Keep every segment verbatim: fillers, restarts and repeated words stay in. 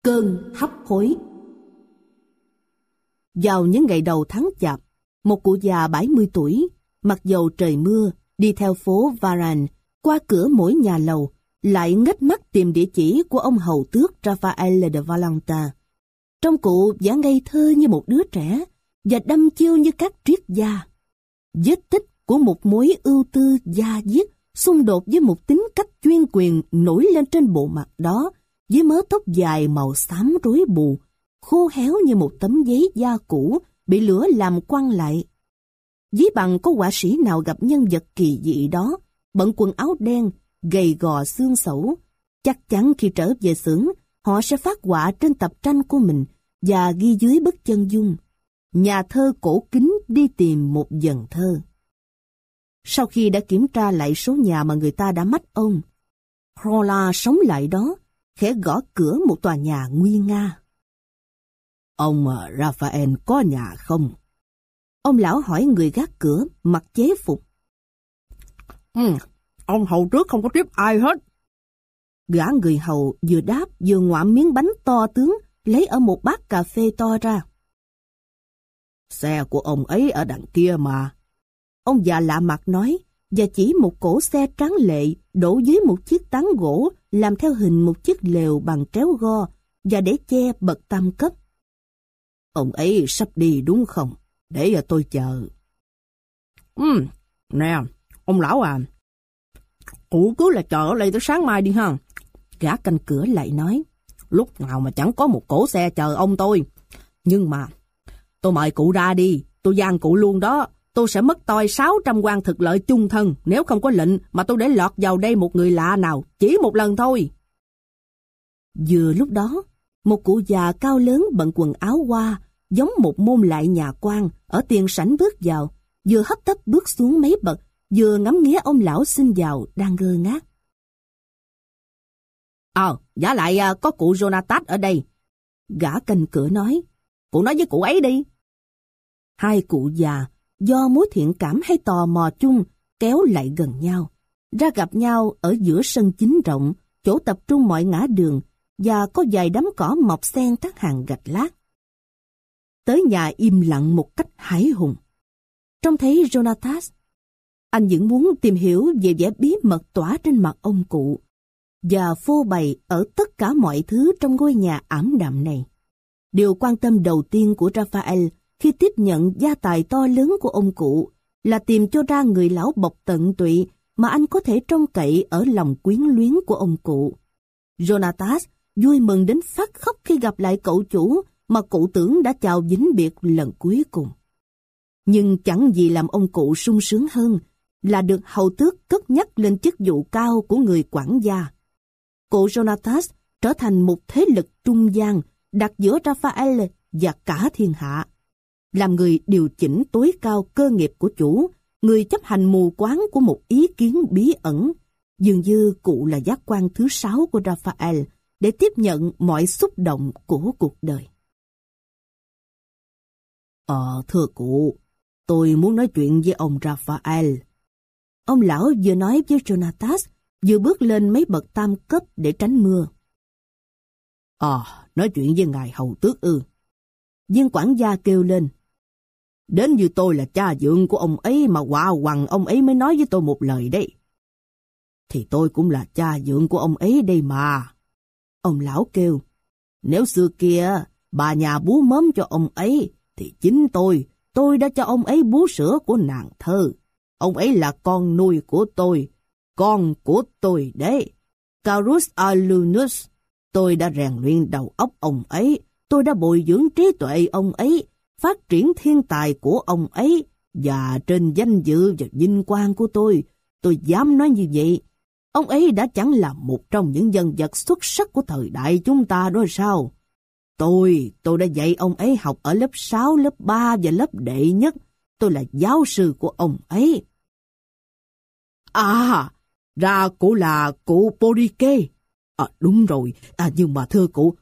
Cơn hấp hối. Vào những ngày đầu tháng Chạp, một cụ già bảy mươi tuổi, mặc dầu trời mưa, đi theo phố Varan, qua cửa mỗi nhà lầu, lại ngếch mắt tìm địa chỉ của ông hầu tước Raphael de Valenta. Trong cụ giả ngây thơ như một đứa trẻ, và đăm chiêu như các triết gia. Vết tích của một mối ưu tư da diết xung đột với một tính cách chuyên quyền nổi lên trên bộ mặt đó, với mớ tóc dài màu xám rối bù, khô héo như một tấm giấy da cũ bị lửa làm quăng lại. Ví bằng có họa sĩ nào gặp nhân vật kỳ dị đó, bận quần áo đen, gầy gò xương xẩu, chắc chắn khi trở về xưởng, họ sẽ phát họa trên tập tranh của mình và ghi dưới bức chân dung: nhà thơ cổ kính đi tìm một dần thơ. Sau khi đã kiểm tra lại số nhà mà người ta đã mách ông, Rolla sống lại đó, khẽ gõ cửa một tòa nhà nguy nga. Ông Raphael có nhà không? Ông lão hỏi người gác cửa, mặc chế phục. Ừ, ông hầu trước không có tiếp ai hết. Gã người hầu vừa đáp vừa ngoạm miếng bánh to tướng lấy ở một bát cà phê to ra. Xe của ông ấy ở đằng kia mà. Ông già lạ mặt nói, và chỉ một cỗ xe tráng lệ đổ dưới một chiếc tán gỗ làm theo hình một chiếc lều bằng tréo go và để che bậc tam cấp. Ông ấy sắp đi đúng không? Để tôi chờ. Ừ, nè, ông lão à, cụ cứ là chờ ở đây tới sáng mai đi ha. Gã canh cửa lại nói, lúc nào mà chẳng có một cỗ xe chờ ông tôi. Nhưng mà, tôi mời cụ ra đi, tôi gian cụ luôn đó. Tôi sẽ mất toi sáu trăm quan thực lợi chung thân nếu không có lệnh mà tôi để lọt vào đây một người lạ nào, chỉ một lần thôi. Vừa lúc đó, một cụ già cao lớn bận quần áo hoa, giống một môn lại nhà quan, ở tiền sảnh bước vào, vừa hấp tấp bước xuống mấy bậc, vừa ngắm nghía ông lão xin vào đang ngơ ngác. Ờ, giả lại có cụ Jonathan ở đây. Gã canh cửa nói, cụ nói với cụ ấy đi. Hai cụ già, do mối thiện cảm hay tò mò chung, kéo lại gần nhau, ra gặp nhau ở giữa sân chính rộng, chỗ tập trung mọi ngã đường, và có vài đám cỏ mọc xen các hàng gạch lát. Tới nhà im lặng một cách hãi hùng. Trông thấy Jonathan, anh vẫn muốn tìm hiểu về vẻ bí mật tỏa trên mặt ông cụ, và phô bày ở tất cả mọi thứ trong ngôi nhà ảm đạm này. Điều quan tâm đầu tiên của Raphael khi tiếp nhận gia tài to lớn của ông cụ là tìm cho ra người lão bộc tận tụy mà anh có thể trông cậy ở lòng quyến luyến của ông cụ. Jonathan vui mừng đến phát khóc khi gặp lại cậu chủ mà cụ tưởng đã chào vĩnh biệt lần cuối cùng. Nhưng chẳng gì làm ông cụ sung sướng hơn là được hầu tước cất nhắc lên chức vụ cao của người quản gia. Cụ Jonathan trở thành một thế lực trung gian đặt giữa Raphael và cả thiên hạ. Làm người điều chỉnh tối cao cơ nghiệp của chủ, người chấp hành mù quáng của một ý kiến bí ẩn, dường như cụ là giác quan thứ sáu của Raphael để tiếp nhận mọi xúc động của cuộc đời. Ờ, thưa cụ, tôi muốn nói chuyện với ông Raphael. Ông lão vừa nói với Jonathan, vừa bước lên mấy bậc tam cấp để tránh mưa. Ờ, nói chuyện với ngài hầu tước ư. Viên quản gia kêu lên. Đến như tôi là cha dượng của ông ấy mà quạ quằn ông ấy mới nói với tôi một lời đấy. Thì tôi cũng là cha dượng của ông ấy đây mà. Ông lão kêu. Nếu xưa kia bà nhà bú mớm cho ông ấy, thì chính tôi, tôi đã cho ông ấy bú sữa của nàng thơ. Ông ấy là con nuôi của tôi, con của tôi đấy. Carus Alunus, tôi đã rèn luyện đầu óc ông ấy, tôi đã bồi dưỡng trí tuệ ông ấy, phát triển thiên tài của ông ấy, và trên danh dự và vinh quang của tôi, tôi dám nói như vậy, ông ấy đã chẳng là một trong những nhân vật xuất sắc của thời đại chúng ta đó sao? Tôi, tôi đã dạy ông ấy học ở lớp sáu, lớp ba và lớp đệ nhất, tôi là giáo sư của ông ấy. À, ra cụ là cụ Porike. À, đúng rồi, à, nhưng mà thưa cụ...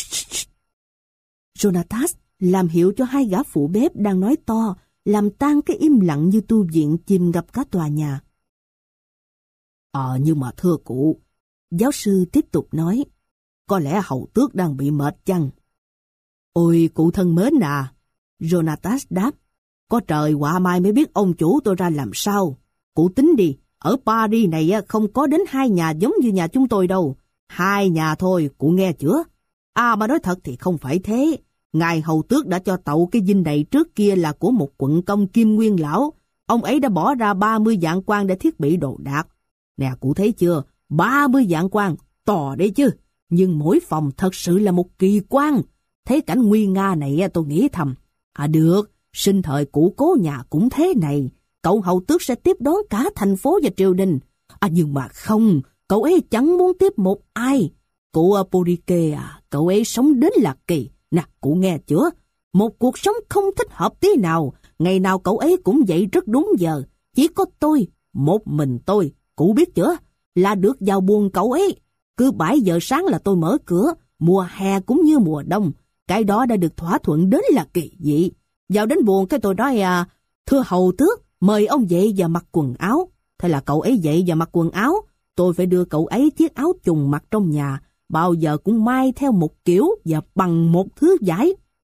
Jonathan làm hiệu cho hai gã phụ bếp đang nói to, làm tan cái im lặng như tu viện chìm ngập cả tòa nhà. Ờ, à, nhưng mà thưa cụ, giáo sư tiếp tục nói, Có lẽ hầu tước đang bị mệt chăng? Ôi cụ thân mến à, Jonatas đáp, có trời họa mai mới biết ông chủ tôi ra làm sao. Cụ tính đi, ở Paris này không có đến hai nhà giống như nhà chúng tôi đâu. Hai nhà thôi, cụ nghe chưa? À mà nói thật thì không phải thế. Ngài hầu tước đã cho tậu cái dinh này trước kia là của một quận công Kim Nguyên lão. Ông ấy đã bỏ ra ba mươi vạn quan để thiết bị đồ đạc. Nè cụ thấy chưa, ba mươi vạn quan, to đấy chứ. Nhưng mỗi phòng thật sự là một kỳ quan. Thấy cảnh nguy nga này tôi nghĩ thầm, à được, sinh thời cụ cố nhà cũng thế này. Cậu hầu tước sẽ tiếp đón cả thành phố và triều đình. À nhưng mà không, cậu ấy chẳng muốn tiếp một ai. Cụ Porike à, cậu ấy sống đến là kỳ. Nè, cụ nghe chưa? Một cuộc sống không thích hợp tí nào. Ngày nào cậu ấy cũng dậy rất đúng giờ. Chỉ có tôi, một mình tôi, cụ biết chưa? Là được vào buồng cậu ấy. Cứ bảy giờ sáng là tôi mở cửa, mùa hè cũng như mùa đông. Cái đó đã được thỏa thuận đến là kỳ dị. Vào đến buồng cái tôi nói à, thưa hầu tước, mời ông dậy và mặc quần áo. Thế là cậu ấy dậy và mặc quần áo. Tôi phải đưa cậu ấy chiếc áo trùng mặc trong nhà, bao giờ cũng may theo một kiểu và bằng một thứ vải.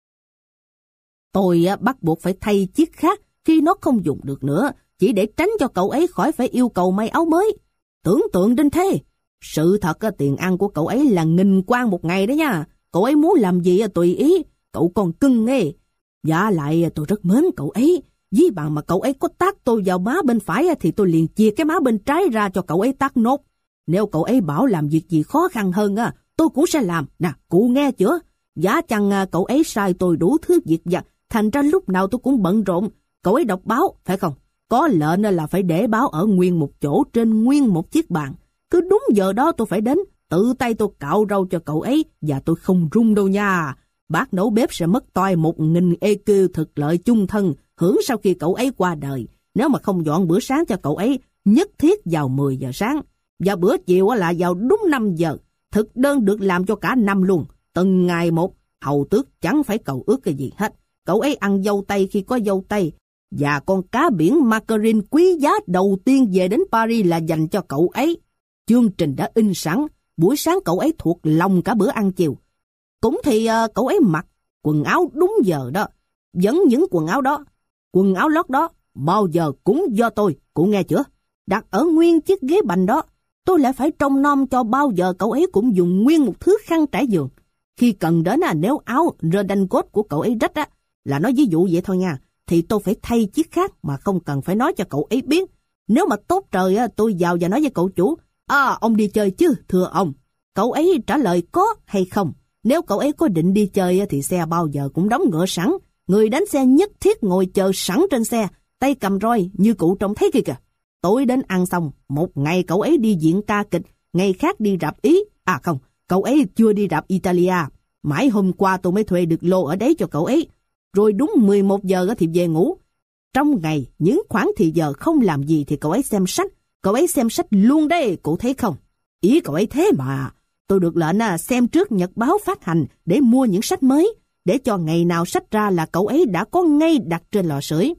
Tôi bắt buộc phải thay chiếc khác khi nó không dùng được nữa, chỉ để tránh cho cậu ấy khỏi phải yêu cầu may áo mới. Tưởng tượng đến thế. Sự thật tiền ăn của cậu ấy là nghìn quan một ngày đó nha. Cậu ấy muốn làm gì tùy ý, cậu còn cưng nghe. Dạ lại tôi rất mến cậu ấy. Ví bằng mà cậu ấy có tát tôi vào má bên phải thì tôi liền chia cái má bên trái ra cho cậu ấy tát nốt. Nếu cậu ấy bảo làm việc gì khó khăn hơn, tôi cũng sẽ làm. Nè, cụ nghe chưa? Giá chăng cậu ấy sai tôi đủ thứ việc vặt, thành ra lúc nào tôi cũng bận rộn. Cậu ấy đọc báo, phải không? Có lệnh là phải để báo ở nguyên một chỗ trên nguyên một chiếc bàn. Cứ đúng giờ đó tôi phải đến, tự tay tôi cạo râu cho cậu ấy, và tôi không run đâu nha. Bác nấu bếp sẽ mất toi một nghìn e quy thực lợi chung thân, hưởng sau khi cậu ấy qua đời. Nếu mà không dọn bữa sáng cho cậu ấy, nhất thiết vào mười giờ sáng. Và bữa chiều là vào đúng năm giờ. Thực đơn được làm cho cả năm luôn. Từng ngày một, hầu tước chẳng phải cầu ước cái gì hết. Cậu ấy ăn dâu tây khi có dâu tây. Và con cá biển Mackerel quý giá đầu tiên về đến Paris là dành cho cậu ấy. Chương trình đã in sẵn. Buổi sáng cậu ấy thuộc lòng cả bữa ăn chiều. Cũng thì uh, cậu ấy mặc quần áo đúng giờ đó. Vẫn những quần áo đó. Quần áo lót đó bao giờ cũng do tôi. Cụ nghe chưa? Đặt ở nguyên chiếc ghế bành đó. Tôi lại phải trông nom cho bao giờ cậu ấy cũng dùng nguyên một thứ khăn trải giường. Khi cần đến à, nếu áo redincoat của cậu ấy rách á, là nói ví dụ vậy thôi nha, thì tôi phải thay chiếc khác mà không cần phải nói cho cậu ấy biết. Nếu mà tốt trời á, tôi vào và nói với cậu chủ, à ông đi chơi chứ, thưa ông. Cậu ấy trả lời có hay không. Nếu cậu ấy có định đi chơi á, thì xe bao giờ cũng đóng ngựa sẵn. Người đánh xe nhất thiết ngồi chờ sẵn trên xe, tay cầm roi như cụ trông thấy kìa kìa. Tối đến ăn xong, một ngày cậu ấy đi diễn ca kịch, ngày khác đi rạp Ý. À không, cậu ấy chưa đi rạp Italia. Mãi hôm qua tôi mới thuê được lô ở đấy cho cậu ấy. Rồi đúng mười một giờ thì về ngủ. Trong ngày, những khoảng thì giờ không làm gì thì cậu ấy xem sách. Cậu ấy xem sách luôn đấy, cụ thấy không? Ý cậu ấy thế mà. Tôi được lệnh xem trước nhật báo phát hành để mua những sách mới, để cho ngày nào sách ra là cậu ấy đã có ngay đặt trên lò sưởi.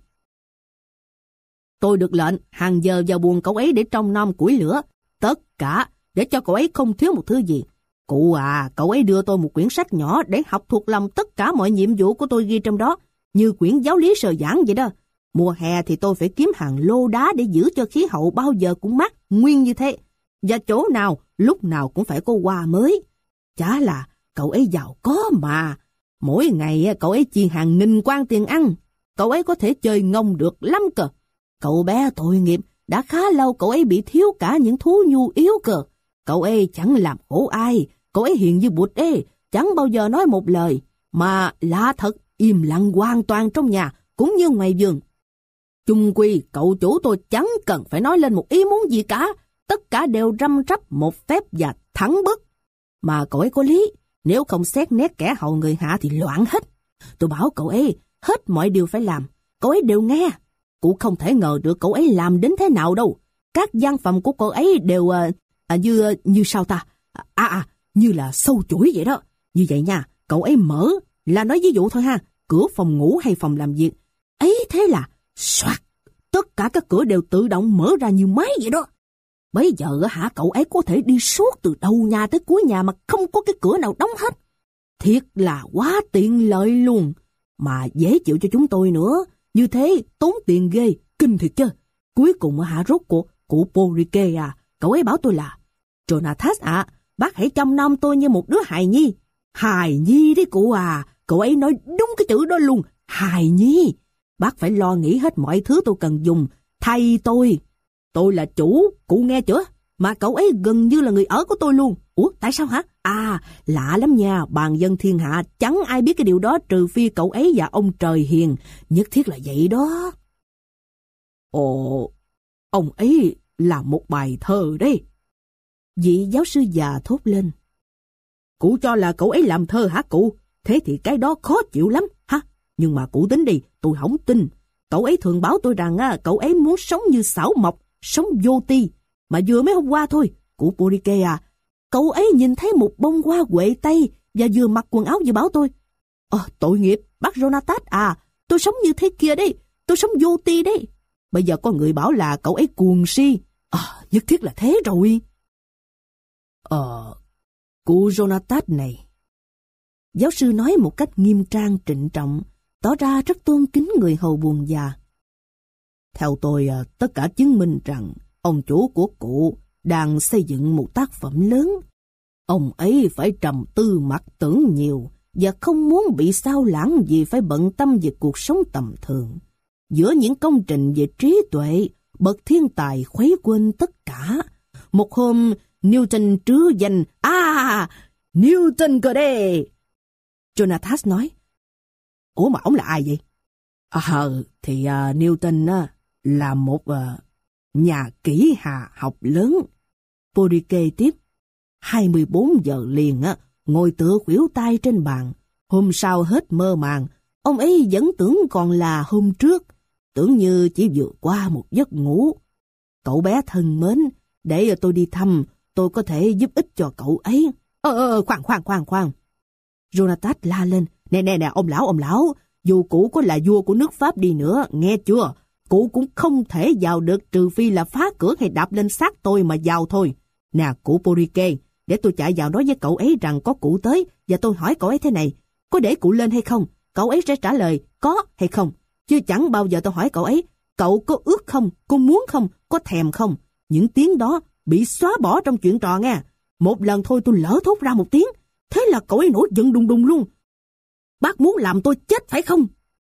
Tôi được lệnh hàng giờ vào buồng cậu ấy để trông nom củi lửa, tất cả để cho cậu ấy không thiếu một thứ gì. Cụ à, cậu ấy đưa tôi một quyển sách nhỏ để học thuộc lòng tất cả mọi nhiệm vụ của tôi ghi trong đó, như quyển giáo lý sờ giảng vậy đó. Mùa hè thì tôi phải kiếm hàng lô đá để giữ cho khí hậu bao giờ cũng mát nguyên như thế. Và chỗ nào, lúc nào cũng phải có hoa mới. Chả là cậu ấy giàu có mà. Mỗi ngày cậu ấy chi hàng nghìn quan tiền ăn. Cậu ấy có thể chơi ngông được lắm cơ. Cậu bé tội nghiệp, đã khá lâu cậu ấy bị thiếu cả những thú nhu yếu cơ. Cậu ấy chẳng làm khổ ai, cậu ấy hiền như bụt ê, chẳng bao giờ nói một lời. Mà lạ thật, im lặng hoàn toàn trong nhà, cũng như ngoài vườn. Chung quy, cậu chủ tôi chẳng cần phải nói lên một ý muốn gì cả. Tất cả đều răm rắp một phép và thẳng bức. Mà cậu ấy có lý, nếu không xét nét kẻ hầu người hạ thì loạn hết. Tôi bảo cậu ấy, hết mọi điều phải làm, cậu ấy đều nghe. Cụ không thể ngờ được cậu ấy làm đến thế nào đâu. Các gian phòng của cậu ấy đều à, à, như như sao ta? À à, như là sâu chuỗi vậy đó. Như vậy nha, cậu ấy mở, là nói ví dụ thôi ha, cửa phòng ngủ hay phòng làm việc. Ấy thế là, soạt, tất cả các cửa đều tự động mở ra như máy vậy đó. Bây giờ hả, cậu ấy có thể đi suốt từ đầu nhà tới cuối nhà mà không có cái cửa nào đóng hết. Thiệt là quá tiện lợi luôn, mà dễ chịu cho chúng tôi nữa. Như thế tốn tiền ghê, kinh thiệt chứ. Cuối cùng hả, rốt cuộc cụ Porike à, cậu ấy bảo tôi là: Jonathas ạ, à, bác hãy chăm nom tôi như một đứa hài nhi. Hài nhi đấy cụ à, cậu ấy nói đúng cái chữ đó luôn, hài nhi. Bác phải lo nghĩ hết mọi thứ tôi cần dùng thay tôi. Tôi là chủ, cụ nghe chưa? Mà cậu ấy gần như là người ở của tôi luôn. Ủa, tại sao hả? À, lạ lắm nha, bàn dân thiên hạ chẳng ai biết cái điều đó trừ phi cậu ấy và ông trời hiền. Nhất thiết là vậy đó. Ồ, ông ấy là một bài thơ đấy. Vị giáo sư già thốt lên. Cụ cho là cậu ấy làm thơ hả cụ? Thế thì cái đó khó chịu lắm, ha? Nhưng mà cụ tính đi, tôi không tin. Cậu ấy thường bảo tôi rằng à, cậu ấy muốn sống như Xảo Mộc, sống vô ti. Mà vừa mấy hôm qua thôi, cụ Porike à, cậu ấy nhìn thấy một bông hoa huệ tây và vừa mặc quần áo vừa bảo tôi: Ờ, tội nghiệp, bác Jonathas à, tôi sống như thế kia đấy, tôi sống vô ti đấy. Bây giờ có người bảo là cậu ấy cuồng si. Ờ, nhất thiết là thế rồi. Ờ, cụ Jonathas này. Giáo sư nói một cách nghiêm trang trịnh trọng, tỏ ra rất tôn kính người hầu buồn già. Theo tôi, tất cả chứng minh rằng ông chủ của cụ đang xây dựng một tác phẩm lớn. Ông ấy phải trầm tư mặc tưởng nhiều và không muốn bị sao lãng vì phải bận tâm về cuộc sống tầm thường. Giữa những công trình về trí tuệ, bậc thiên tài khuấy quên tất cả. Một hôm, Newton trứ danh, à, Newton cơ đấy. Jonathas nói. Ủa mà ông là ai vậy? À, thì uh, Newton uh, là một uh, nhà kỹ hà học lớn. Porike tiếp. hai mươi bốn giờ liền uh, ngồi tựa khuỷu tay trên bàn. Hôm sau hết mơ màng, ông ấy vẫn tưởng còn là hôm trước, tưởng như chỉ vừa qua một giấc ngủ. Cậu bé thân mến, để tôi đi thăm, tôi có thể giúp ích cho cậu ấy. Ờ, ờ, khoan, khoan, khoan, khoan. Jonathas la lên. Nè, nè, nè, ông lão, ông lão, dù cụ có là vua của nước Pháp đi nữa, nghe chưa? Cụ cũng không thể vào được trừ phi là phá cửa hay đạp lên xác tôi mà vào thôi. Nè, cụ Porike, để tôi chạy vào nói với cậu ấy rằng có cụ tới, và tôi hỏi cậu ấy thế này: có để cụ lên hay không? Cậu ấy sẽ trả lời có hay không. Chứ chẳng bao giờ tôi hỏi cậu ấy: cậu có ước không? Có muốn không? Có thèm không? Những tiếng đó bị xóa bỏ trong chuyện trò nghe. Một lần thôi tôi lỡ thốt ra một tiếng, thế là cậu ấy nổi giận đùng đùng luôn. Bác muốn làm tôi chết phải không?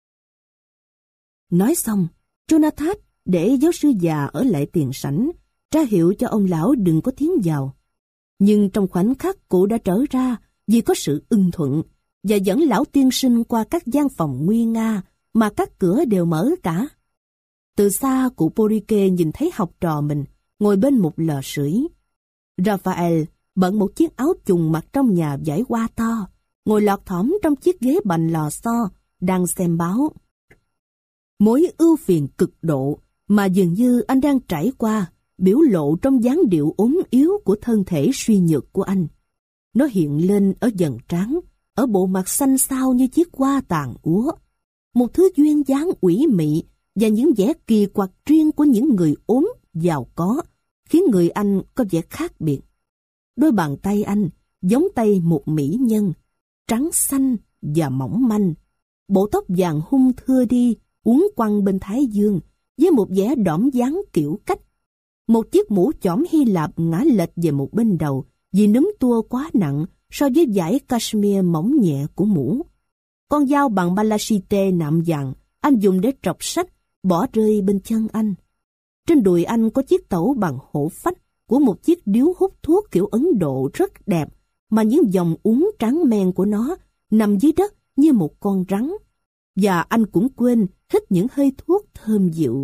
Nói xong, Jonathas để giáo sư già ở lại tiền sảnh, ra hiệu cho ông lão đừng có tiến vào. Nhưng trong khoảnh khắc cụ đã trở ra vì có sự ưng thuận, và dẫn lão tiên sinh qua các gian phòng nguy nga mà các cửa đều mở cả. Từ xa, cụ Porike nhìn thấy học trò mình ngồi bên một lò sưởi. Raphael bận một chiếc áo chùng mặc trong nhà vải hoa to, ngồi lọt thỏm trong chiếc ghế bành lò xo, đang xem báo. Mối ưu phiền cực độ mà dường như anh đang trải qua biểu lộ trong dáng điệu ốm yếu của thân thể suy nhược của anh. Nó hiện lên ở dần trán, ở bộ mặt xanh xao như chiếc hoa tàn úa. Một thứ duyên dáng ủy mị và những vẻ kỳ quặc riêng của những người ốm, giàu có, khiến người anh có vẻ khác biệt. Đôi bàn tay anh giống tay một mỹ nhân, trắng xanh và mỏng manh. Bộ tóc vàng hung thưa đi, uốn quăng bên thái dương, với một vẻ đỏm dáng kiểu cách. Một chiếc mũ chỏm Hy Lạp ngã lệch về một bên đầu vì núm tua quá nặng so với vải cashmere mỏng nhẹ của mũ. Con dao bằng balashite nạm vàng anh dùng để trọc sách bỏ rơi bên chân anh. Trên đùi anh có chiếc tẩu bằng hổ phách của một chiếc điếu hút thuốc kiểu Ấn Độ rất đẹp, mà những dòng uốn trắng men của nó nằm dưới đất như một con rắn. Và anh cũng quên hít những hơi thuốc thơm dịu.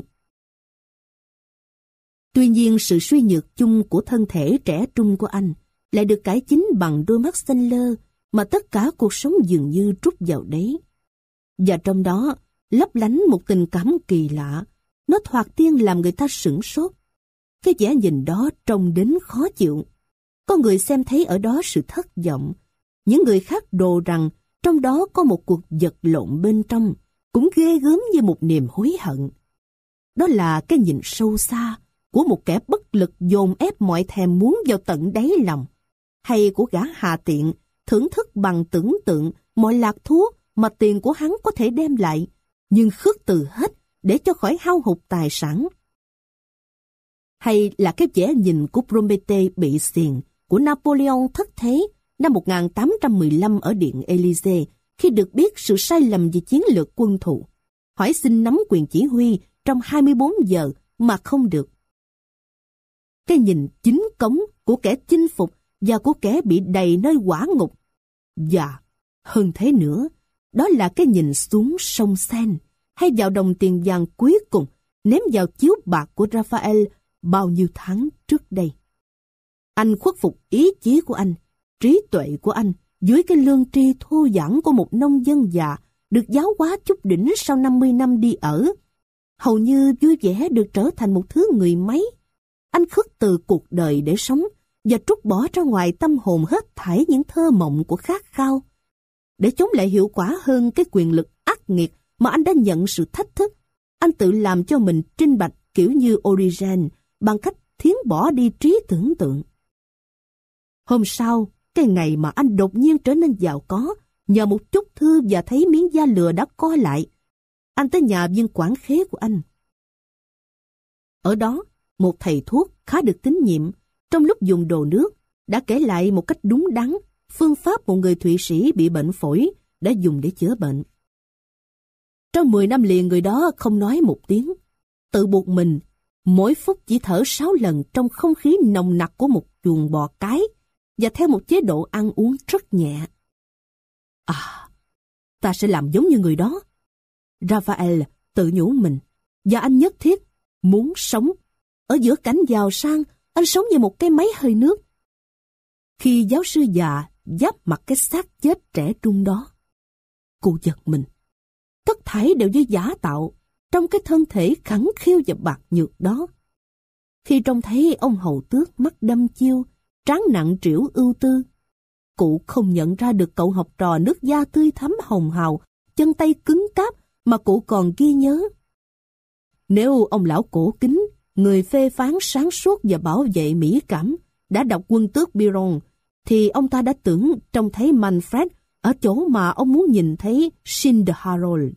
Tuy nhiên, sự suy nhược chung của thân thể trẻ trung của anh lại được cải chính bằng đôi mắt xanh lơ mà tất cả cuộc sống dường như trút vào đấy. Và trong đó lấp lánh một tình cảm kỳ lạ, nó thoạt tiên làm người ta sửng sốt. Cái vẻ nhìn đó trông đến khó chịu. Có người xem thấy ở đó sự thất vọng, những người khác đồ rằng trong đó có một cuộc vật lộn bên trong, cũng ghê gớm như một niềm hối hận. Đó là cái nhìn sâu xa của một kẻ bất lực dồn ép mọi thèm muốn vào tận đáy lòng, hay của gã hà tiện thưởng thức bằng tưởng tượng mọi lạc thú mà tiền của hắn có thể đem lại, nhưng khước từ hết để cho khỏi hao hụt tài sản. Hay là cái vẻ nhìn của Promete bị xiềng của Napoleon thất thế năm một nghìn tám trăm mười lăm ở Điện Élysée khi được biết sự sai lầm về chiến lược quân thù, hỏi xin nắm quyền chỉ huy trong hai mươi bốn giờ mà không được. Cái nhìn chính cống của kẻ chinh phục và của kẻ bị đầy nơi hỏa ngục. Và hơn thế nữa, đó là cái nhìn xuống sông Seine hay vào đồng tiền vàng cuối cùng ném vào chiếu bạc của Raphael bao nhiêu tháng trước đây. Anh khuất phục ý chí của anh, trí tuệ của anh dưới cái lương tri thô giản của một nông dân già được giáo hóa chút đỉnh sau năm mươi năm đi ở. Hầu như vui vẻ được trở thành một thứ người máy. Anh khước từ cuộc đời để sống và trút bỏ ra ngoài tâm hồn hết thảy những thơ mộng của khát khao. Để chống lại hiệu quả hơn cái quyền lực ác nghiệt mà anh đã nhận sự thách thức, anh tự làm cho mình trinh bạch kiểu như Origen bằng cách thiến bỏ đi trí tưởng tượng. Hôm sau, cái ngày mà anh đột nhiên trở nên giàu có, nhờ một chút thư và thấy miếng da lừa đã co lại, anh tới nhà viên quản khế của anh. Ở đó, một thầy thuốc khá được tín nhiệm, trong lúc dùng đồ nước, đã kể lại một cách đúng đắn phương pháp một người Thụy Sĩ bị bệnh phổi đã dùng để chữa bệnh. Trong mười năm liền người đó không nói một tiếng, tự buộc mình mỗi phút chỉ thở sáu lần trong không khí nồng nặc của một chuồng bò cái và theo một chế độ ăn uống rất nhẹ. À, ta sẽ làm giống như người đó. Raphael tự nhủ mình, và anh nhất thiết muốn sống. Ở giữa cảnh giàu sang, anh sống như một cái máy hơi nước. Khi giáo sư già giáp mặt cái xác chết trẻ trung đó, cô giật mình. Tất thảy đều như giả tạo trong cái thân thể khẳng khiu và bạc nhược đó. Khi trông thấy ông hầu tước mắt đăm chiêu, trán nặng trĩu ưu tư, cụ không nhận ra được cậu học trò nước da tươi thắm hồng hào, chân tay cứng cáp mà cụ còn ghi nhớ. Nếu ông lão cổ kính, người phê phán sáng suốt và bảo vệ mỹ cảm, đã đọc Quân tước Biron, thì ông ta đã tưởng trông thấy Manfred ở chỗ mà ông muốn nhìn thấy Schinderharold.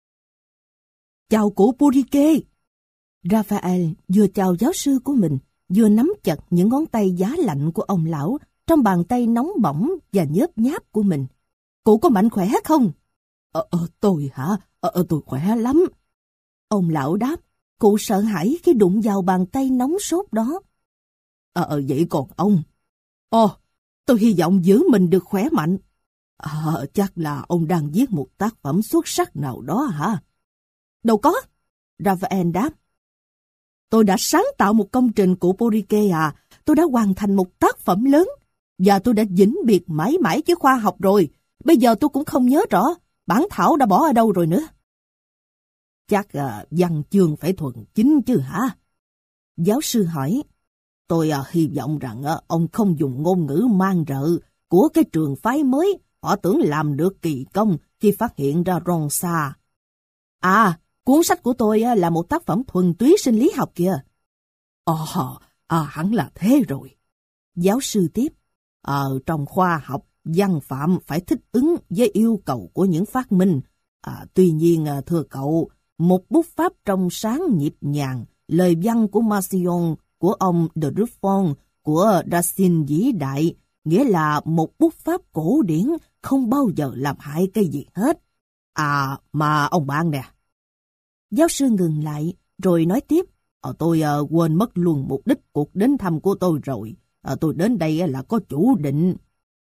Chào cụ Purike! Raphael vừa chào giáo sư của mình, vừa nắm chặt những ngón tay giá lạnh của ông lão trong bàn tay nóng bỏng và nhớp nháp của mình. Cụ có mạnh khỏe không? Ờ, ờ tôi hả? Ờ, ờ, tôi khỏe lắm. Ông lão đáp, cụ sợ hãi khi đụng vào bàn tay nóng sốt đó. Ờ, ờ vậy còn ông? Ồ, tôi hy vọng giữ mình được khỏe mạnh. Ờ, chắc là ông đang viết một tác phẩm xuất sắc nào đó hả? Đâu có, Raphael đáp. Tôi đã sáng tạo một công trình của Purike à, tôi đã hoàn thành một tác phẩm lớn, và tôi đã vĩnh biệt mãi mãi với khoa học rồi. Bây giờ tôi cũng không nhớ rõ, bản thảo đã bỏ ở đâu rồi nữa. Chắc à, văn chương phải thuần chính chứ hả? Giáo sư hỏi. Tôi à, hy vọng rằng à, ông không dùng ngôn ngữ man rợ của cái trường phái mới, họ tưởng làm được kỳ công khi phát hiện ra Ronsa. À, cuốn sách của tôi à, là một tác phẩm thuần túy sinh lý học kìa. Ồ, à, hẳn là thế rồi. Giáo sư tiếp. Ở trong khoa học, văn phạm phải thích ứng với yêu cầu của những phát minh. À, tuy nhiên, à, thưa cậu, một bút pháp trong sáng nhịp nhàng, lời văn của Marcion, của ông de Ruffon, của Racine vĩ đại, nghĩa là một bút pháp cổ điển không bao giờ làm hại cái gì hết. À, mà ông bạn nè. Giáo sư ngừng lại, rồi nói tiếp. À, tôi à, quên mất luôn mục đích cuộc đến thăm của tôi rồi. À, tôi đến đây là có chủ định.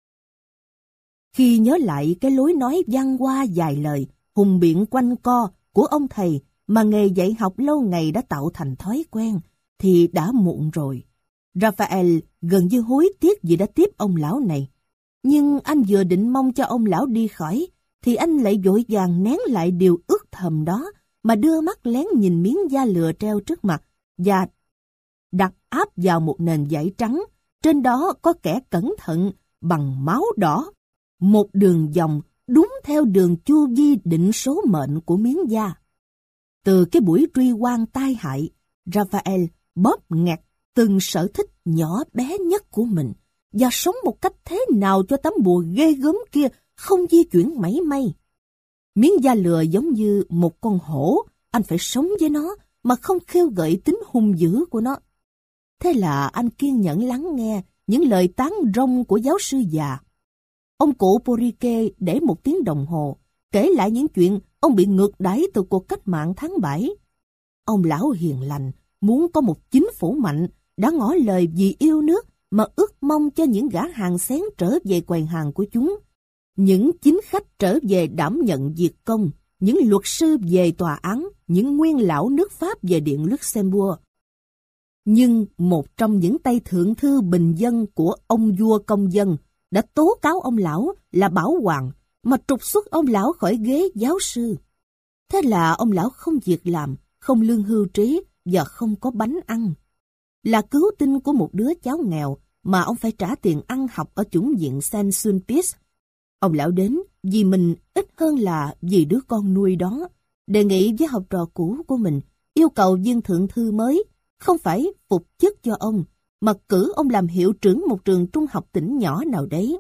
Khi nhớ lại cái lối nói văn hoa dài lời, hùng biện quanh co của ông thầy mà nghề dạy học lâu ngày đã tạo thành thói quen, thì đã muộn rồi. Raphael gần như hối tiếc vì đã tiếp ông lão này. Nhưng anh vừa định mong cho ông lão đi khỏi, thì anh lại vội vàng nén lại điều ước thầm đó, mà đưa mắt lén nhìn miếng da lừa treo trước mặt, và đặt áp vào một nền vải trắng. Trên đó có kẻ cẩn thận bằng máu đỏ, một đường vòng đúng theo đường chu vi định số mệnh của miếng da. Từ cái buổi truy oan tai hại, Raphael bóp nghẹt từng sở thích nhỏ bé nhất của mình và sống một cách thế nào cho tấm bùa ghê gớm kia không di chuyển mảy may. Miếng da lừa giống như một con hổ, anh phải sống với nó mà không khêu gợi tính hung dữ của nó. Thế là anh kiên nhẫn lắng nghe những lời tán rông của giáo sư già. Ông cụ Porriquet để một tiếng đồng hồ, kể lại những chuyện ông bị ngược đãi từ cuộc cách mạng tháng bảy. Ông lão hiền lành, muốn có một chính phủ mạnh, đã ngỏ lời vì yêu nước mà ước mong cho những gã hàng xén trở về quầy hàng của chúng. Những chính khách trở về đảm nhận việc công, những luật sư về tòa án, những nguyên lão nước Pháp về Điện Luxembourg. Nhưng một trong những tay thượng thư bình dân của ông vua công dân đã tố cáo ông lão là bảo hoàng mà trục xuất ông lão khỏi ghế giáo sư. Thế là ông lão không việc làm, không lương hưu trí và không có bánh ăn. Là cứu tinh của một đứa cháu nghèo mà ông phải trả tiền ăn học ở chủng viện Saint-Sulpice. Ông lão đến vì mình ít hơn là vì đứa con nuôi đó, đề nghị với học trò cũ của mình yêu cầu viên thượng thư mới không phải phục chức cho ông, mà cử ông làm hiệu trưởng một trường trung học tỉnh nhỏ nào đấy.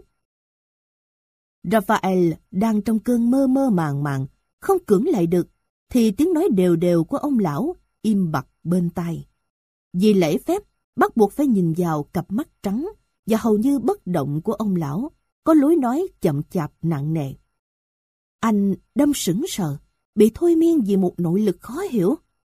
Raphael đang trong cơn mơ mơ màng màng, không cưỡng lại được, thì tiếng nói đều đều của ông lão im bặt bên tai. Vì lễ phép, bắt buộc phải nhìn vào cặp mắt trắng và hầu như bất động của ông lão, có lối nói chậm chạp nặng nề. Anh đâm sững sờ, bị thôi miên vì một nội lực khó hiểu.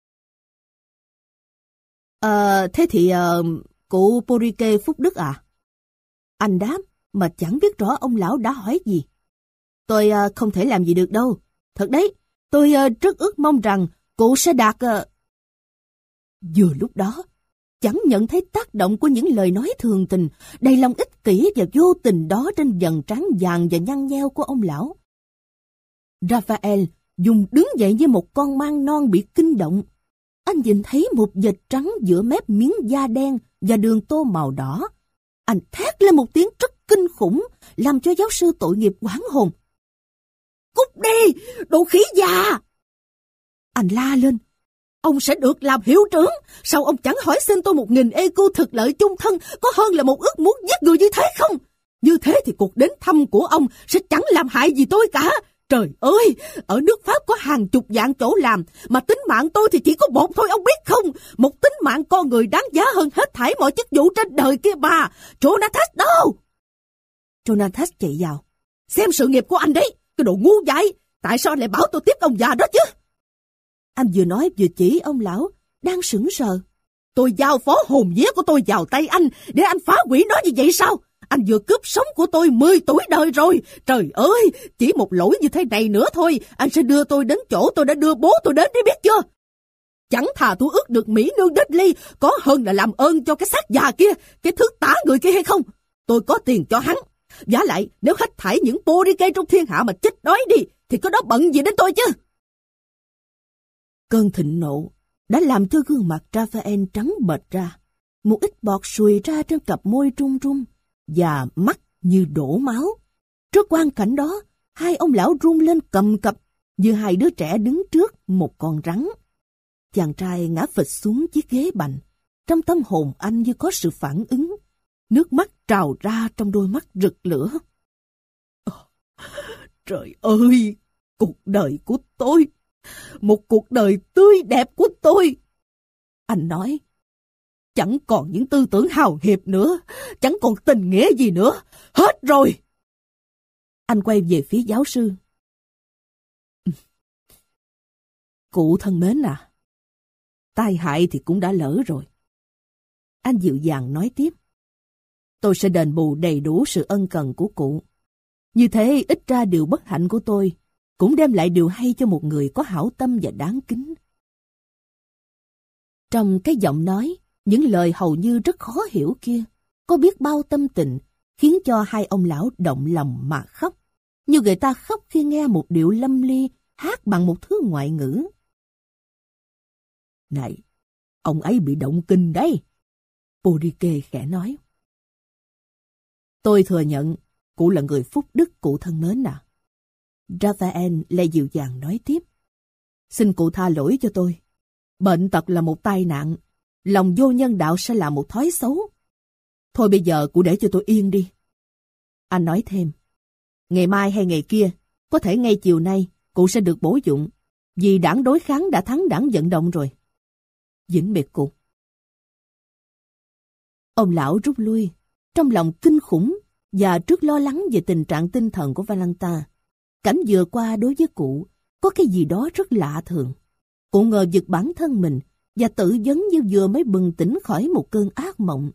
Ờ, thế thì uh, cụ Porriquet Phúc Đức à? Anh đáp mà chẳng biết rõ ông lão đã hỏi gì. Tôi uh, không thể làm gì được đâu. Thật đấy, tôi uh, rất ước mong rằng cụ sẽ đạt... Uh... Vừa lúc đó, chẳng nhận thấy tác động của những lời nói thường tình, đầy lòng ích kỷ và vô tình đó trên dần trán vàng và nhăn nheo của ông lão. Raphael dùng đứng dậy như một con mang non bị kinh động. Anh nhìn thấy một vệt trắng giữa mép miếng da đen và đường tô màu đỏ. Anh thét lên một tiếng rất kinh khủng, làm cho giáo sư tội nghiệp hoảng hồn. Cút đi, đồ khỉ già! Anh la lên. Ông sẽ được làm hiệu trưởng. Sao ông chẳng hỏi xin tôi một nghìn ecu thực lợi chung thân, có hơn là một ước muốn giết người như thế không? Như thế thì cuộc đến thăm của ông sẽ chẳng làm hại gì tôi cả. Trời ơi, ở nước Pháp có hàng chục vạn chỗ làm, mà tính mạng tôi thì chỉ có một thôi, ông biết không? Một tính mạng con người đáng giá hơn hết thảy mọi chức vụ trên đời kia mà. Jonatas đâu? Jonatas chạy vào. Xem sự nghiệp của anh đấy, cái đồ ngu dại. Tại sao anh lại bảo tôi tiếp ông già đó chứ? Anh vừa nói vừa chỉ ông lão, đang sững sờ. Tôi giao phó hồn vía của tôi vào tay anh, để anh phá hủy nó như vậy sao? Anh vừa cướp sống của tôi mười tuổi đời rồi. Trời ơi, chỉ một lỗi như thế này nữa thôi, anh sẽ đưa tôi đến chỗ tôi đã đưa bố tôi đến đấy, biết chưa? Chẳng thà tôi ước được Mỹ nương Dudley, có hơn là làm ơn cho cái xác già kia, cái thứ tả người kia hay không? Tôi có tiền cho hắn. Vả lại, nếu hết thảy những Porriquet trong thiên hạ mà chết đói đi, thì có đó bận gì đến tôi chứ? Cơn thịnh nộ đã làm cho gương mặt Raphael trắng bệch ra, một ít bọt sùi ra trên cặp môi trung trung, và mắt như đổ máu. Trước quang cảnh đó, hai ông lão run lên cầm cập, như hai đứa trẻ đứng trước một con rắn. Chàng trai ngã phịch xuống chiếc ghế bành, trong tâm hồn anh như có sự phản ứng, nước mắt trào ra trong đôi mắt rực lửa. Oh, trời ơi, cuộc đời của tôi, một cuộc đời tươi đẹp của tôi. Anh nói, chẳng còn những tư tưởng hào hiệp nữa, chẳng còn tình nghĩa gì nữa, hết rồi. Anh quay về phía giáo sư. Cụ thân mến à, tai hại thì cũng đã lỡ rồi. Anh dịu dàng nói tiếp. Tôi sẽ đền bù đầy đủ sự ân cần của cụ. Như thế ít ra điều bất hạnh của tôi cũng đem lại điều hay cho một người có hảo tâm và đáng kính. Trong cái giọng nói, những lời hầu như rất khó hiểu kia, có biết bao tâm tình, khiến cho hai ông lão động lòng mà khóc, như người ta khóc khi nghe một điệu lâm ly hát bằng một thứ ngoại ngữ. Này, ông ấy bị động kinh đấy, Porriquet khẽ nói. Tôi thừa nhận, cụ là người phúc đức, cụ thân mến à. Raphael lại dịu dàng nói tiếp. Xin cụ tha lỗi cho tôi. Bệnh tật là một tai nạn, Lòng vô nhân đạo sẽ là một thói xấu. Thôi bây giờ cụ để cho tôi yên đi. Anh nói thêm, ngày mai hay ngày kia, có thể ngay chiều nay, cụ sẽ được bổ dụng, vì đảng đối kháng đã thắng đảng vận động rồi. Vĩnh biệt cụ. Ông lão rút lui, trong lòng kinh khủng và trước lo lắng về tình trạng tinh thần của Valentine. Cảnh vừa qua đối với cụ có cái gì đó rất lạ thường. Cụ ngờ vực bản thân mình và tự vấn như vừa mới bừng tỉnh khỏi một cơn ác mộng.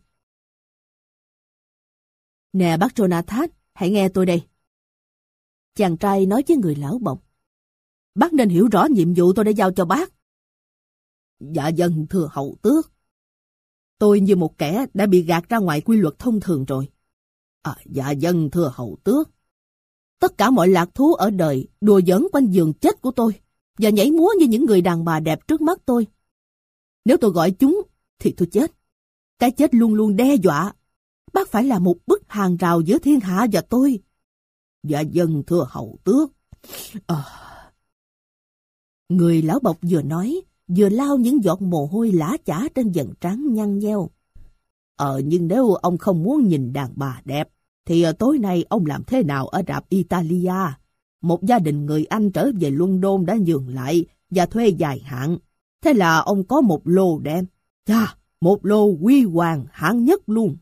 Nè bác Jonathan, hãy nghe tôi đây. Chàng trai nói với người lão bộc. Bác nên hiểu rõ nhiệm vụ tôi đã giao cho bác. Dạ vâng, thưa hậu tước. Tôi như một kẻ đã bị gạt ra ngoài quy luật thông thường rồi. À, dạ vâng, thưa hậu tước. Tất cả mọi lạc thú ở đời đùa giỡn quanh giường chết của tôi và nhảy múa như những người đàn bà đẹp trước mắt tôi. Nếu tôi gọi chúng thì tôi chết. Cái chết luôn luôn đe dọa. Bác phải là một bức hàng rào giữa thiên hạ và tôi. Dạ vâng, thưa hậu tước. À... Người lão bộc vừa nói, vừa lau những giọt mồ hôi lã chã trên vầng trán nhăn nheo. Ờ, nhưng nếu ông không muốn nhìn đàn bà đẹp, thì tối nay ông làm thế nào ở rạp Italia? Một gia đình người Anh trở về London đã nhường lại và thuê dài hạn. Thế là ông có một lô đem. Chà, một lô huy hoàng hạng nhất luôn.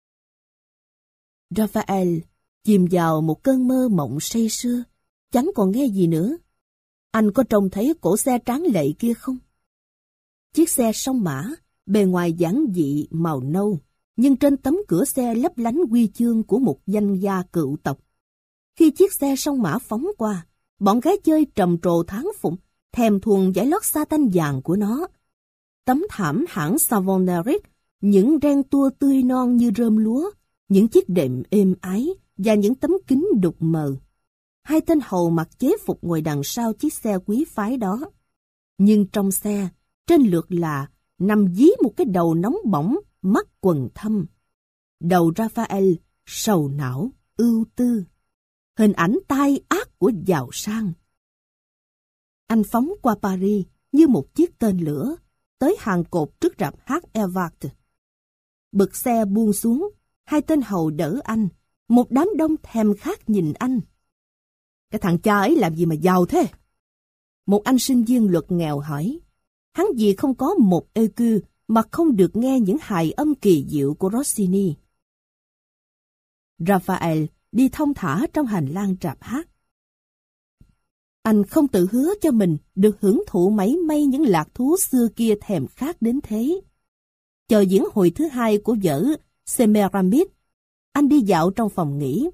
Raphael chìm vào một cơn mơ mộng say sưa, chẳng còn nghe gì nữa. Anh có trông thấy cổ xe tráng lệ kia không? Chiếc xe song mã, bề ngoài giản dị màu nâu, nhưng trên tấm cửa xe lấp lánh huy chương của một danh gia cựu tộc. Khi chiếc xe song mã phóng qua, bọn gái chơi trầm trồ thán phục, thèm thuồng vải lót sa tanh vàng của nó. Tấm thảm hãng Savonnerie, những ren tua tươi non như rơm lúa, những chiếc đệm êm ái và những tấm kính đục mờ. Hai tên hầu mặc chế phục ngồi đằng sau chiếc xe quý phái đó. Nhưng trong xe, trên lượt là nằm dí một cái đầu nóng bỏng, mắt quầng thâm. Đầu Raphael sầu não, ưu tư. Hình ảnh tai ác của giàu sang. Anh phóng qua Paris như một chiếc tên lửa, tới hàng cột trước rạp hát Evart. Bực xe buông xuống, hai tên hầu đỡ anh, một đám đông thèm khát nhìn anh. Cái thằng cha ấy làm gì mà giàu thế? Một anh sinh viên luật nghèo hỏi. Hắn gì không có một e quy mà không được nghe những hài âm kỳ diệu của Rossini. Raphael đi thong thả trong hành lang rạp hát. Anh không tự hứa cho mình được hưởng thụ mấy may những lạc thú xưa kia thèm khát đến thế. Chờ diễn hồi thứ hai của vở Semiramis, anh đi dạo trong phòng nghỉ.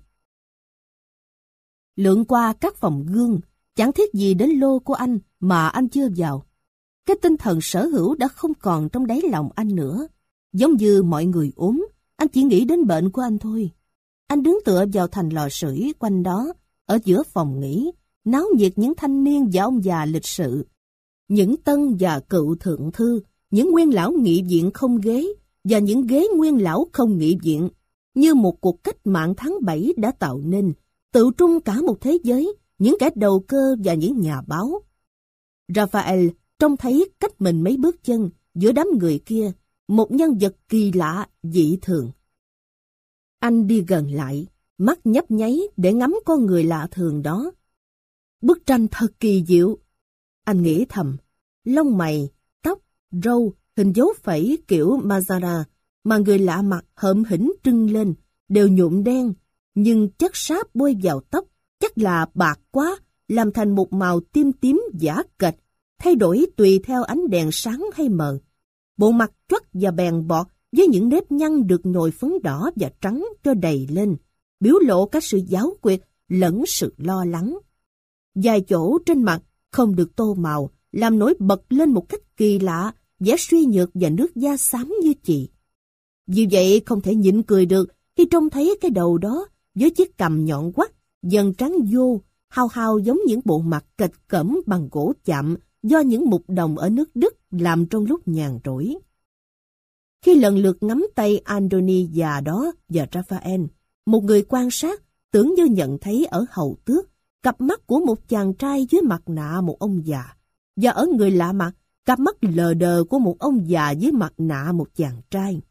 Lượn qua các phòng gương, chẳng thiết gì đến lô của anh mà anh chưa vào. Cái tinh thần sở hữu đã không còn trong đáy lòng anh nữa. Giống như mọi người ốm, anh chỉ nghĩ đến bệnh của anh thôi. Anh đứng tựa vào thành lò sưởi quanh đó, ở giữa phòng nghỉ, náo nhiệt những thanh niên và ông già lịch sự. Những tân và cựu thượng thư, những nguyên lão nghị viện không ghế, và những ghế nguyên lão không nghị viện, như một cuộc cách mạng tháng bảy đã tạo nên, tự trung cả một thế giới, những kẻ đầu cơ và những nhà báo. Raphael trông thấy cách mình mấy bước chân giữa đám người kia, một nhân vật kỳ lạ, dị thường. Anh đi gần lại, mắt nhấp nháy để ngắm con người lạ thường đó. Bức tranh thật kỳ diệu. Anh nghĩ thầm, lông mày, tóc, râu, hình dấu phẩy kiểu Mazara mà người lạ mặt hợm hỉnh trưng lên, đều nhuộm đen, nhưng chất sáp bôi vào tóc chắc là bạc quá, làm thành một màu tím tím giả kệch, thay đổi tùy theo ánh đèn sáng hay mờ. Bộ mặt choắt và bèn bọt với những nếp nhăn được nhồi phấn đỏ và trắng cho đầy lên, biểu lộ cả sự giáo quyệt lẫn sự lo lắng. Vài chỗ trên mặt không được tô màu, làm nổi bật lên một cách kỳ lạ, vẻ suy nhược và nước da xám như chì. Vì vậy không thể nhịn cười được khi trông thấy cái đầu đó với chiếc cằm nhọn quắt, dần trắng vô, hao hao giống những bộ mặt kịch cẫm bằng gỗ chạm do những mục đồng ở nước Đức làm trong lúc nhàn rỗi. Khi lần lượt ngắm tay Antony già đó và Raphael, một người quan sát tưởng như nhận thấy ở hầu tước cặp mắt của một chàng trai dưới mặt nạ một ông già, và ở người lạ mặt cặp mắt lờ đờ của một ông già dưới mặt nạ một chàng trai.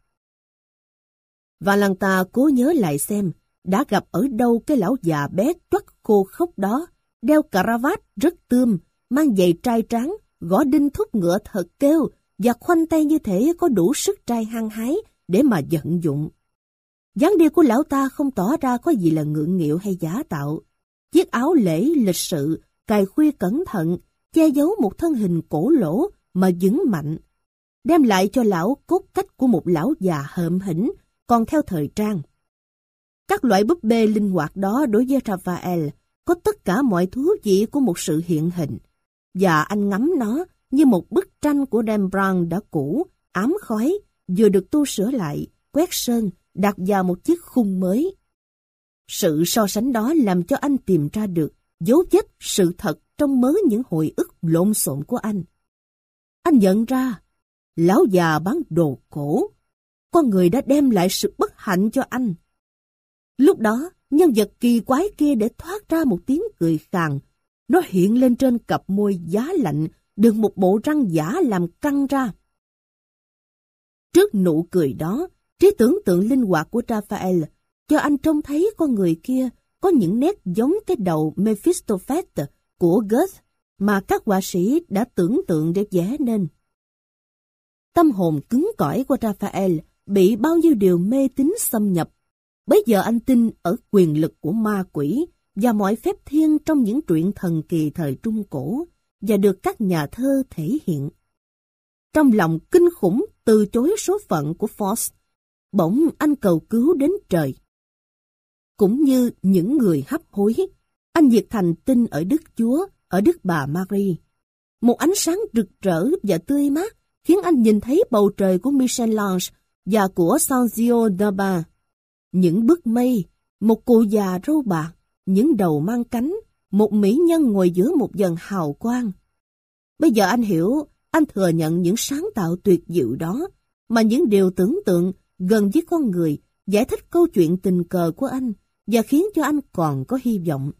Valanta cố nhớ lại xem đã gặp ở đâu cái lão già bé toắt khô khốc đó, đeo cà ra vát rất tươm, mang giày trai trắng, gõ đinh thúc ngựa thật kêu và khoanh tay như thể có đủ sức trai hăng hái để mà vận dụng. Dáng đi của lão ta không tỏ ra có gì là ngượng nghịu hay giả tạo. Chiếc áo lễ lịch sự, cài khuy cẩn thận, che giấu một thân hình cổ lỗ mà vững mạnh, đem lại cho lão cốt cách của một lão già hợm hĩnh, còn theo thời trang. Các loại búp bê linh hoạt đó đối với Raphael có tất cả mọi thú vị của một sự hiện hình, và anh ngắm nó như một bức tranh của Rembrandt đã cũ, ám khói, vừa được tu sửa lại, quét sơn, đặt vào một chiếc khung mới. Sự so sánh đó làm cho anh tìm ra được dấu vết sự thật trong mớ những hồi ức lộn xộn của anh. Anh nhận ra, lão già bán đồ cổ, con người đã đem lại sự bất hạnh cho anh. Lúc đó, nhân vật kỳ quái kia để thoát ra một tiếng cười khàn. Nó hiện lên trên cặp môi giá lạnh, được một bộ răng giả làm căng ra. Trước nụ cười đó, trí tưởng tượng linh hoạt của Raphael cho anh trông thấy con người kia có những nét giống cái đầu Mephistopheles của Goethe mà các họa sĩ đã tưởng tượng để vẽ nên. Tâm hồn cứng cỏi của Raphael bị bao nhiêu điều mê tín xâm nhập. Bấy giờ anh tin ở quyền lực của ma quỷ và mọi phép thiên trong những truyện thần kỳ thời Trung Cổ và được các nhà thơ thể hiện. Trong lòng kinh khủng từ chối số phận của Faust, bỗng anh cầu cứu đến trời. Cũng như những người hấp hối, anh nhiệt thành tin ở Đức Chúa, ở Đức Bà Marie. Một ánh sáng rực rỡ và tươi mát khiến anh nhìn thấy bầu trời của Michel-Ange và của Sanzio d'Aba. Những bức mây, một cụ già râu bạc, những đầu mang cánh, một mỹ nhân ngồi giữa một dần hào quang. Bây giờ anh hiểu, anh thừa nhận những sáng tạo tuyệt diệu đó, mà những điều tưởng tượng gần với con người giải thích câu chuyện tình cờ của anh và khiến cho anh còn có hy vọng.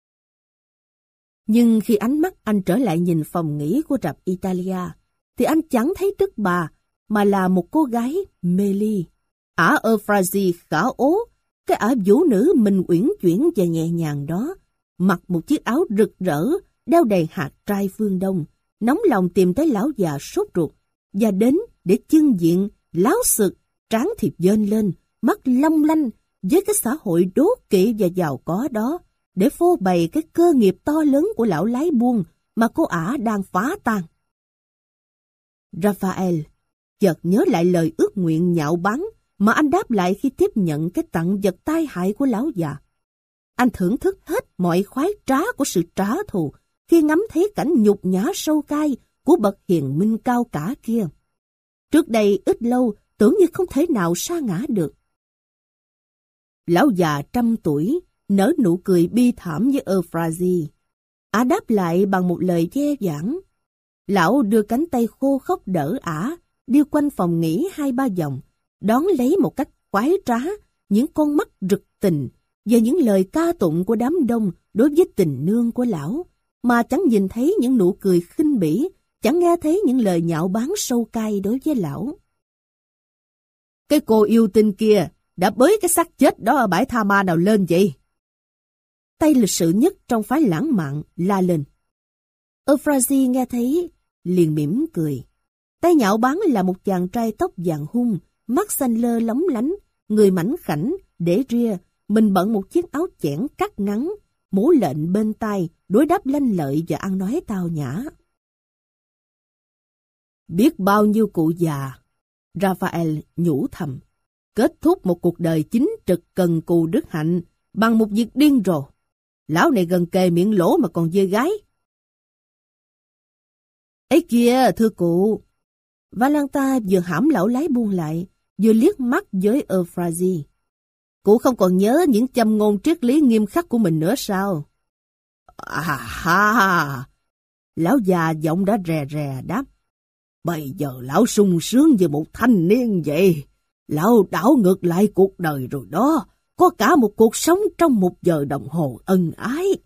Nhưng khi ánh mắt anh trở lại nhìn phòng nghỉ của rạp Italia, thì anh chẳng thấy Đức Bà, mà là một cô gái mê ly. Ả Euphrasie khả ố, cái ả vũ nữ mình uyển chuyển và nhẹ nhàng đó, mặc một chiếc áo rực rỡ, đeo đầy hạt trai phương Đông, nóng lòng tìm tới lão già sốt ruột, và đến để chưng diện, láo xực, trán thịt dên lên, mắt long lanh với cái xã hội đố kỵ và giàu có đó, để phô bày cái cơ nghiệp to lớn của lão lái buôn mà cô ả đang phá tan. Raphael chợt nhớ lại lời ước nguyện nhạo báng mà anh đáp lại khi tiếp nhận cái tặng vật tai hại của lão già. Anh thưởng thức hết mọi khoái trá của sự trả thù khi ngắm thấy cảnh nhục nhã sâu cay của bậc hiền minh cao cả kia. Trước đây ít lâu tưởng như không thể nào sa ngã được. Lão già trăm tuổi nở nụ cười bi thảm với Euphrasie. Ả đáp lại bằng một lời dè dẳng. Lão đưa cánh tay khô khốc đỡ ả, đi quanh phòng nghỉ hai ba vòng, đón lấy một cách khoái trá những con mắt rực tình và những lời ca tụng của đám đông đối với tình nương của lão, mà chẳng nhìn thấy những nụ cười khinh bỉ, chẳng nghe thấy những lời nhạo báng sâu cay đối với lão. Cái cô yêu tinh kia đã bới cái xác chết đó ở bãi tha ma nào lên vậy? Tay lịch sự nhất trong phái lãng mạn la lên. Euphrasie nghe thấy liền mỉm cười. Tay nhạo báng là một chàng trai tóc vàng hung, mắt xanh lơ lóng lánh, người mảnh khảnh, để ria, mình bận một chiếc áo chẽn cắt ngắn, mũ lệnh bên tai, đối đáp lanh lợi và ăn nói tao nhã. Biết bao nhiêu cụ già, Raphael nhủ thầm, kết thúc một cuộc đời chính trực cần cù đức hạnh bằng một việc điên rồ. Lão này gần kề miệng lỗ mà còn dê gái. Ấy kìa, thưa cụ. Valenta vừa hãm lão lái buông lại, vừa liếc mắt với Euphrasie. Cụ không còn nhớ những châm ngôn triết lý nghiêm khắc của mình nữa sao? À ha! Lão già giọng đã rè rè đáp. Bây giờ lão sung sướng như một thanh niên vậy. Lão đảo ngược lại cuộc đời rồi đó. Có cả một cuộc sống trong một giờ đồng hồ ân ái.